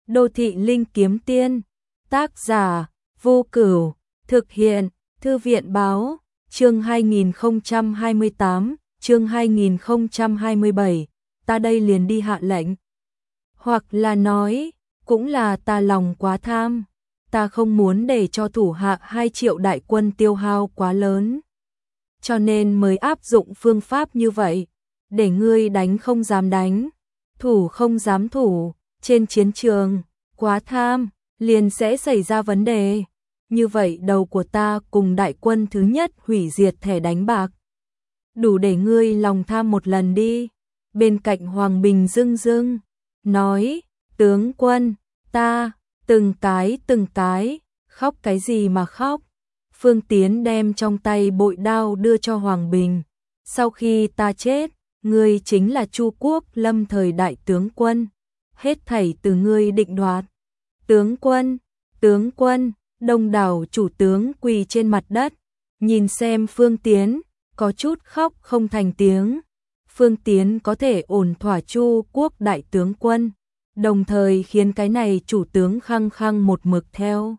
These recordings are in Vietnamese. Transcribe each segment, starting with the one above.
Đô thị linh kiếm tiên, tác giả Vô Cửu, thực hiện Thư viện báo, chương 2028, chương 2027, ta đây liền đi hạ lệnh. Hoặc là nói, cũng là ta lòng quá tham, ta không muốn để cho thủ hạ 2 triệu đại quân tiêu hao quá lớn. Cho nên mới áp dụng phương pháp như vậy, để ngươi đánh không dám đánh, thủ không dám thủ, trên chiến trường, quá tham, liền sẽ xảy ra vấn đề. Như vậy đầu của ta cùng đại quân thứ nhất hủy diệt thẻ đánh bạc. Đủ để ngươi lòng tham một lần đi. Bên cạnh Hoàng Bình dưng dưng, nói, tướng quân, ta, từng cái, khóc cái gì mà khóc. Phương Tiến đem trong tay bội đao đưa cho Hoàng Bình. Sau khi ta chết, ngươi chính là Chu Quốc Lâm thời đại tướng quân. Hết thảy từ ngươi định đoạt. Tướng quân, đông đảo chủ tướng quỳ trên mặt đất. Nhìn xem Phương Tiến, có chút khóc không thành tiếng. Phương Tiến có thể ổn thỏa Chu Quốc đại tướng quân, đồng thời khiến cái này chủ tướng khăng khăng một mực theo.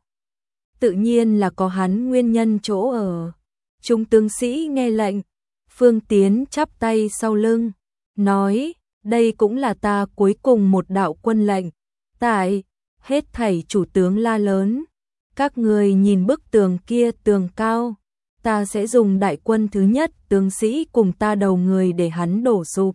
Tự nhiên là có hắn nguyên nhân chỗ ở. Chúng tướng sĩ nghe lệnh, Phương Tiến chắp tay sau lưng, nói, đây cũng là ta cuối cùng một đạo quân lệnh. Tại, hết thảy chủ tướng la lớn, các người nhìn bức tường kia tường cao, ta sẽ dùng đại quân thứ nhất tướng sĩ cùng ta đầu người để hắn đổ sụp.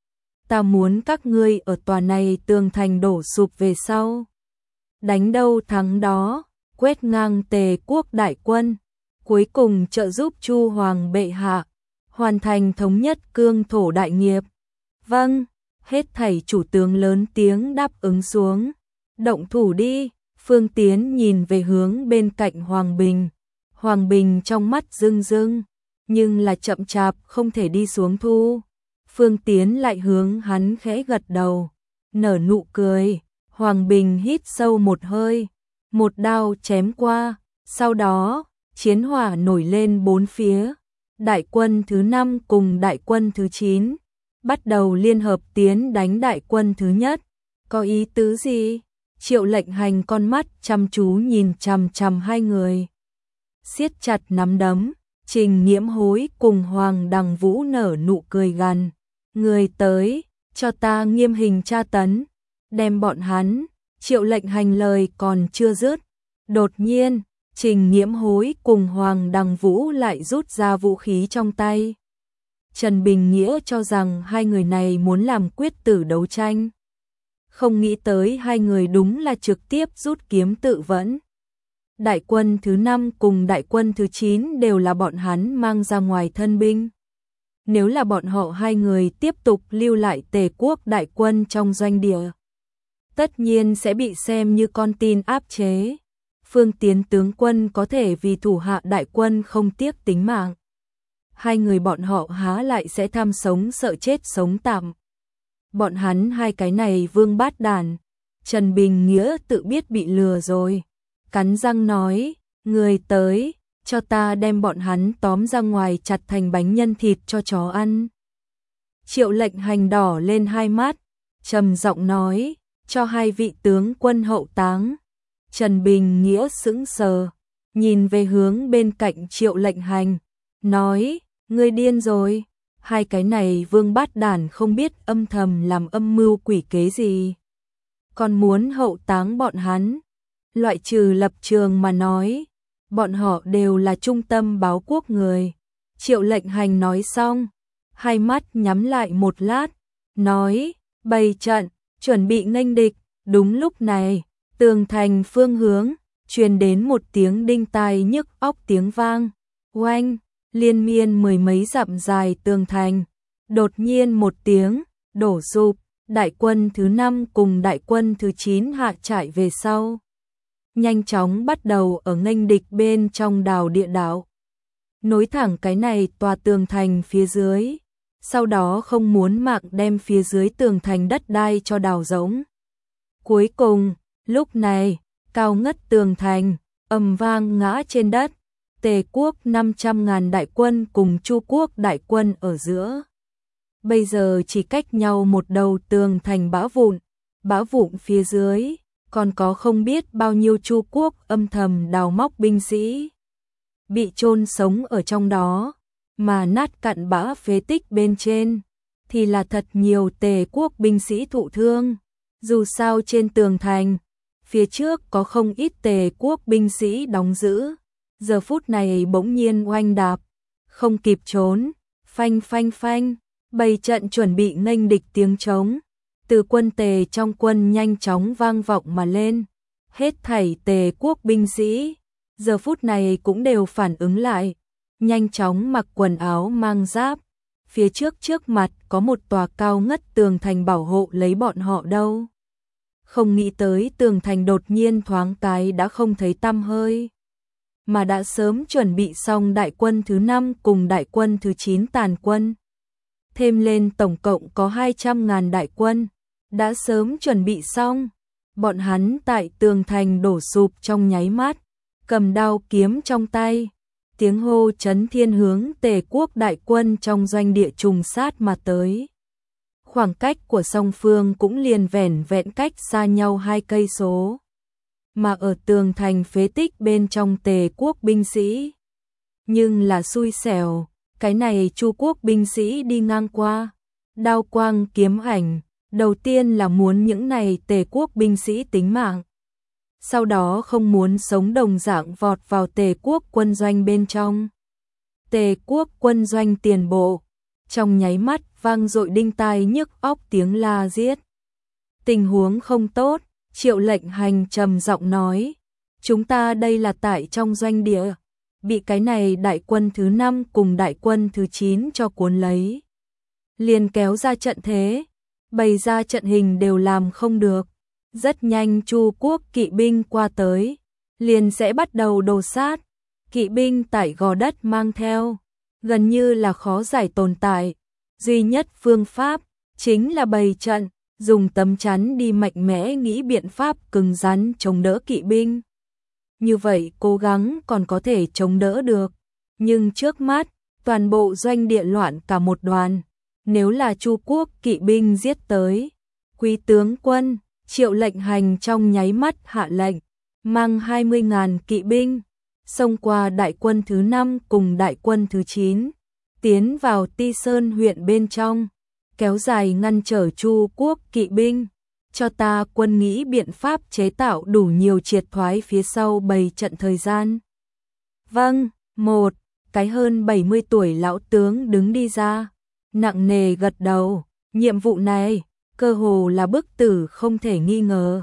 Ta muốn các ngươi ở tòa này tường thành đổ sụp về sau. Đánh đâu thắng đó, quét ngang Tề quốc đại quân, cuối cùng trợ giúp Chu Hoàng bệ hạ, hoàn thành thống nhất cương thổ đại nghiệp. Vâng, hết thảy chủ tướng lớn tiếng đáp ứng xuống. Động thủ đi, Phương Tiến nhìn về hướng bên cạnh Hoàng Bình. Hoàng Bình trong mắt rưng rưng, nhưng là chậm chạp không thể đi xuống thu. Phương Tiến lại hướng hắn khẽ gật đầu, nở nụ cười. Hoàng Bình hít sâu một hơi, một đao chém qua, sau đó, chiến hỏa nổi lên bốn phía. Đại quân thứ 5 cùng đại quân thứ 9, bắt đầu liên hợp tiến đánh đại quân thứ nhất. Có ý tứ gì? Triệu Lệnh Hành con mắt chăm chú nhìn chằm chằm hai người. Siết chặt nắm đấm, Trình Nghiễm Hối cùng Hoàng Đằng Vũ nở nụ cười gằn. Người tới, cho ta nghiêm hình tra tấn, đem bọn hắn. Triệu Lệnh Hành lời còn chưa dứt, đột nhiên, Trình Nghiễm Hối cùng Hoàng Đằng Vũ lại rút ra vũ khí trong tay. Trần Bình Nghĩa cho rằng hai người này muốn làm quyết tử đấu tranh. Không nghĩ tới hai người đúng là trực tiếp rút kiếm tự vẫn. Đại quân thứ 5 cùng đại quân thứ 9 đều là bọn hắn mang ra ngoài thân binh. Nếu là bọn họ hai người tiếp tục lưu lại Tề quốc đại quân trong doanh địa, tất nhiên sẽ bị xem như con tin áp chế. Phương Tiến tướng quân có thể vì thủ hạ đại quân không tiếc tính mạng. Hai người bọn họ há lại sẽ tham sống sợ chết sống tạm. Bọn hắn hai cái này vương bát đàn. Trần Bình Nghĩa tự biết bị lừa rồi. Cắn răng nói, người tới, cho ta đem bọn hắn tóm ra ngoài chặt thành bánh nhân thịt cho chó ăn. Triệu Lệnh Hành đỏ lên hai mắt, trầm giọng nói, cho hai vị tướng quân hậu táng. Trần Bình Nghĩa sững sờ, nhìn về hướng bên cạnh Triệu Lệnh Hành, nói, ngươi điên rồi, hai cái này vương bát đàn không biết âm thầm làm âm mưu quỷ kế gì. Còn muốn hậu táng bọn hắn, loại trừ lập trường mà nói, bọn họ đều là trung tâm báo quốc người. Triệu Lệnh Hành nói xong, hai mắt nhắm lại một lát, nói, bày trận, chuẩn bị nghênh địch. Đúng lúc này, tường thành phương hướng, truyền đến một tiếng đinh tai nhức óc tiếng vang. Oanh, liên miên mười mấy dặm dài tường thành. Đột nhiên một tiếng, đổ sụp, đại quân thứ 5 cùng đại quân thứ 9 hạ trại về sau. Nhanh chóng bắt đầu ở nghênh địch bên trong đào địa đạo. Nối thẳng cái này tòa tường thành phía dưới. Sau đó không muốn mạng đem phía dưới tường thành đất đai cho đào rỗng. Cuối cùng, lúc này, cao ngất tường thành, ầm vang ngã trên đất. Tề quốc 500.000 đại quân cùng Chu quốc đại quân ở giữa. Bây giờ chỉ cách nhau một đầu tường thành bã vụn phía dưới, còn có không biết bao nhiêu Chu quốc âm thầm đào móc binh sĩ bị chôn sống ở trong đó, mà nát cặn bã phế tích bên trên thì là thật nhiều Tề quốc binh sĩ thụ thương. Dù sao trên tường thành phía trước có không ít Tề quốc binh sĩ đóng giữ, giờ phút này bỗng nhiên oanh đạp, không kịp trốn, phanh phanh phanh, bày trận chuẩn bị nghênh địch tiếng trống từ quân Tề trong quân nhanh chóng vang vọng mà lên. Hết thảy Tề quốc binh sĩ giờ phút này cũng đều phản ứng lại, nhanh chóng mặc quần áo mang giáp. Phía trước mặt có một tòa cao ngất tường thành bảo hộ lấy bọn họ đâu. Không nghĩ tới tường thành đột nhiên thoáng cái đã không thấy tăm hơi, mà đã sớm chuẩn bị xong đại quân thứ 5 cùng đại quân thứ 9 tàn quân. Thêm lên tổng cộng có 200.000 đại quân, đã sớm chuẩn bị xong. Bọn hắn tại tường thành đổ sụp trong nháy mắt, cầm đao kiếm trong tay, tiếng hô chấn thiên hướng Tề quốc đại quân trong doanh địa trùng sát mà tới. Khoảng cách của song phương cũng liền vẻn vẹn cách xa nhau 2 cây số. Mà ở tường thành phế tích bên trong Tề quốc binh sĩ, nhưng là xui xẻo, cái này Chu quốc binh sĩ đi ngang qua, đao quang kiếm ảnh, đầu tiên là muốn những này Tề quốc binh sĩ tính mạng. Sau đó không muốn sống đồng dạng vọt vào Tề quốc quân doanh bên trong. Tề quốc quân doanh tiền bộ, trong nháy mắt vang dội đinh tai nhức óc tiếng la giết. Tình huống không tốt, Triệu Lệnh Hành trầm giọng nói, chúng ta đây là tại trong doanh địa, bị cái này đại quân thứ 5 cùng đại quân thứ 9 cho cuốn lấy. Liền kéo ra trận thế, bày ra trận hình đều làm không được. Rất nhanh Chu quốc kỵ binh qua tới, liền sẽ bắt đầu đồ sát. Kỵ binh tại gò đất mang theo, gần như là khó giải tồn tại. Duy nhất phương pháp chính là bày trận, dùng tấm chắn đi mạnh mẽ nghĩ biện pháp cứng rắn chống đỡ kỵ binh. Như vậy cố gắng còn có thể chống đỡ được, nhưng trước mắt toàn bộ doanh địa loạn cả một đoàn. Nếu là Chu quốc kỵ binh giết tới, quý tướng quân Triệu Lệnh Hành trong nháy mắt hạ lệnh, mang 20.000 kỵ binh, xông qua đại quân thứ 5 cùng đại quân thứ 9, tiến vào Ti Sơn huyện bên trong, kéo dài ngăn trở Chu quốc kỵ binh, cho ta quân nghĩ biện pháp chế tạo đủ nhiều triệt thoái phía sau bày trận thời gian. Vâng, một cái hơn 70 tuổi lão tướng đứng đi ra, nặng nề gật đầu, nhiệm vụ này cơ hồ là bức tử không thể nghi ngờ.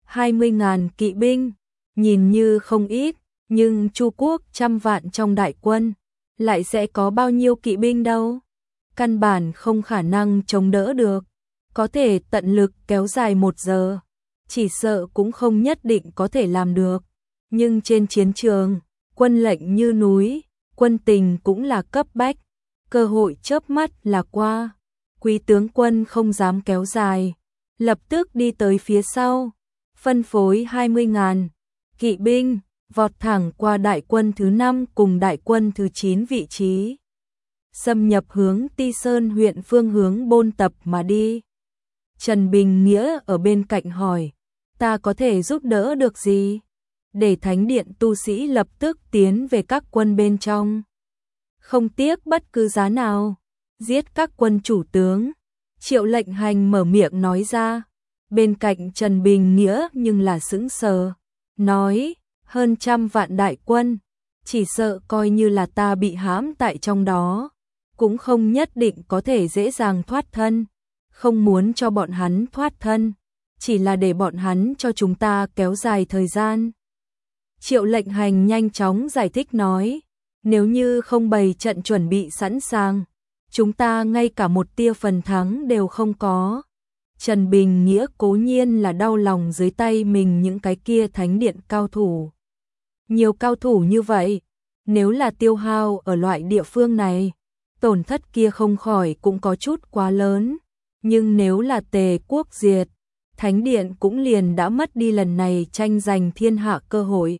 20.000 kỵ binh, nhìn như không ít, nhưng Chu quốc trăm vạn trong đại quân, lại sẽ có bao nhiêu kỵ binh đâu. Căn bản không khả năng chống đỡ được, có thể tận lực kéo dài 1 giờ, chỉ sợ cũng không nhất định có thể làm được. Nhưng trên chiến trường, quân lệnh như núi, quân tình cũng là cấp bách, cơ hội chớp mắt là qua. Quý tướng quân không dám kéo dài, lập tức đi tới phía sau, phân phối 20.000 kỵ binh, vọt thẳng qua đại quân thứ 5 cùng đại quân thứ 9 vị trí, xâm nhập hướng Ti Sơn huyện phương hướng Bôn Tập mà đi. Trần Bình Nghĩa ở bên cạnh hỏi, ta có thể giúp đỡ được gì? Để thánh điện tu sĩ lập tức tiến về các quân bên trong, không tiếc bất cứ giá nào giết các quân chủ tướng. Triệu Lệnh Hành mở miệng nói ra, bên cạnh Trần Bình Nghĩa nhưng là sững sờ, nói, hơn 100 vạn đại quân, chỉ sợ coi như là ta bị hãm tại trong đó, cũng không nhất định có thể dễ dàng thoát thân, không muốn cho bọn hắn thoát thân, chỉ là để bọn hắn cho chúng ta kéo dài thời gian. Triệu Lệnh Hành nhanh chóng giải thích nói, nếu như không bày trận chuẩn bị sẵn sàng, chúng ta ngay cả một tia phần thắng đều không có. Trần Bình Nghĩa cố nhiên là đau lòng dưới tay mình những cái kia thánh điện cao thủ. Nhiều cao thủ như vậy, nếu là tiêu hao ở loại địa phương này, tổn thất kia không khỏi cũng có chút quá lớn. Nhưng nếu là Tề quốc diệt, thánh điện cũng liền đã mất đi lần này tranh giành thiên hạ cơ hội.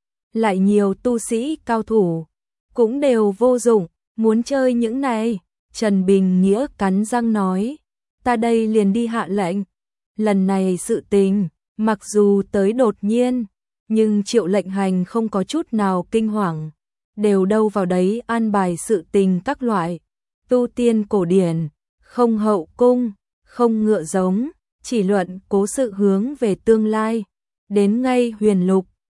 Lại nhiều tu sĩ cao thủ, cũng đều vô dụng, muốn chơi những này. Trần Bình Nghĩa cắn răng nói, ta đây liền đi hạ lệnh. Lần này sự tình, Mặc dù tới đột nhiên, nhưng Triệu Lệnh Hành không có chút nào kinh hoàng, đều đâu vào đấy an bài sự tình các loại, tu tiên cổ điển, không hậu cung, không ngựa giống, chỉ luận cố sự hướng về tương lai, đến ngay Huyền Lục,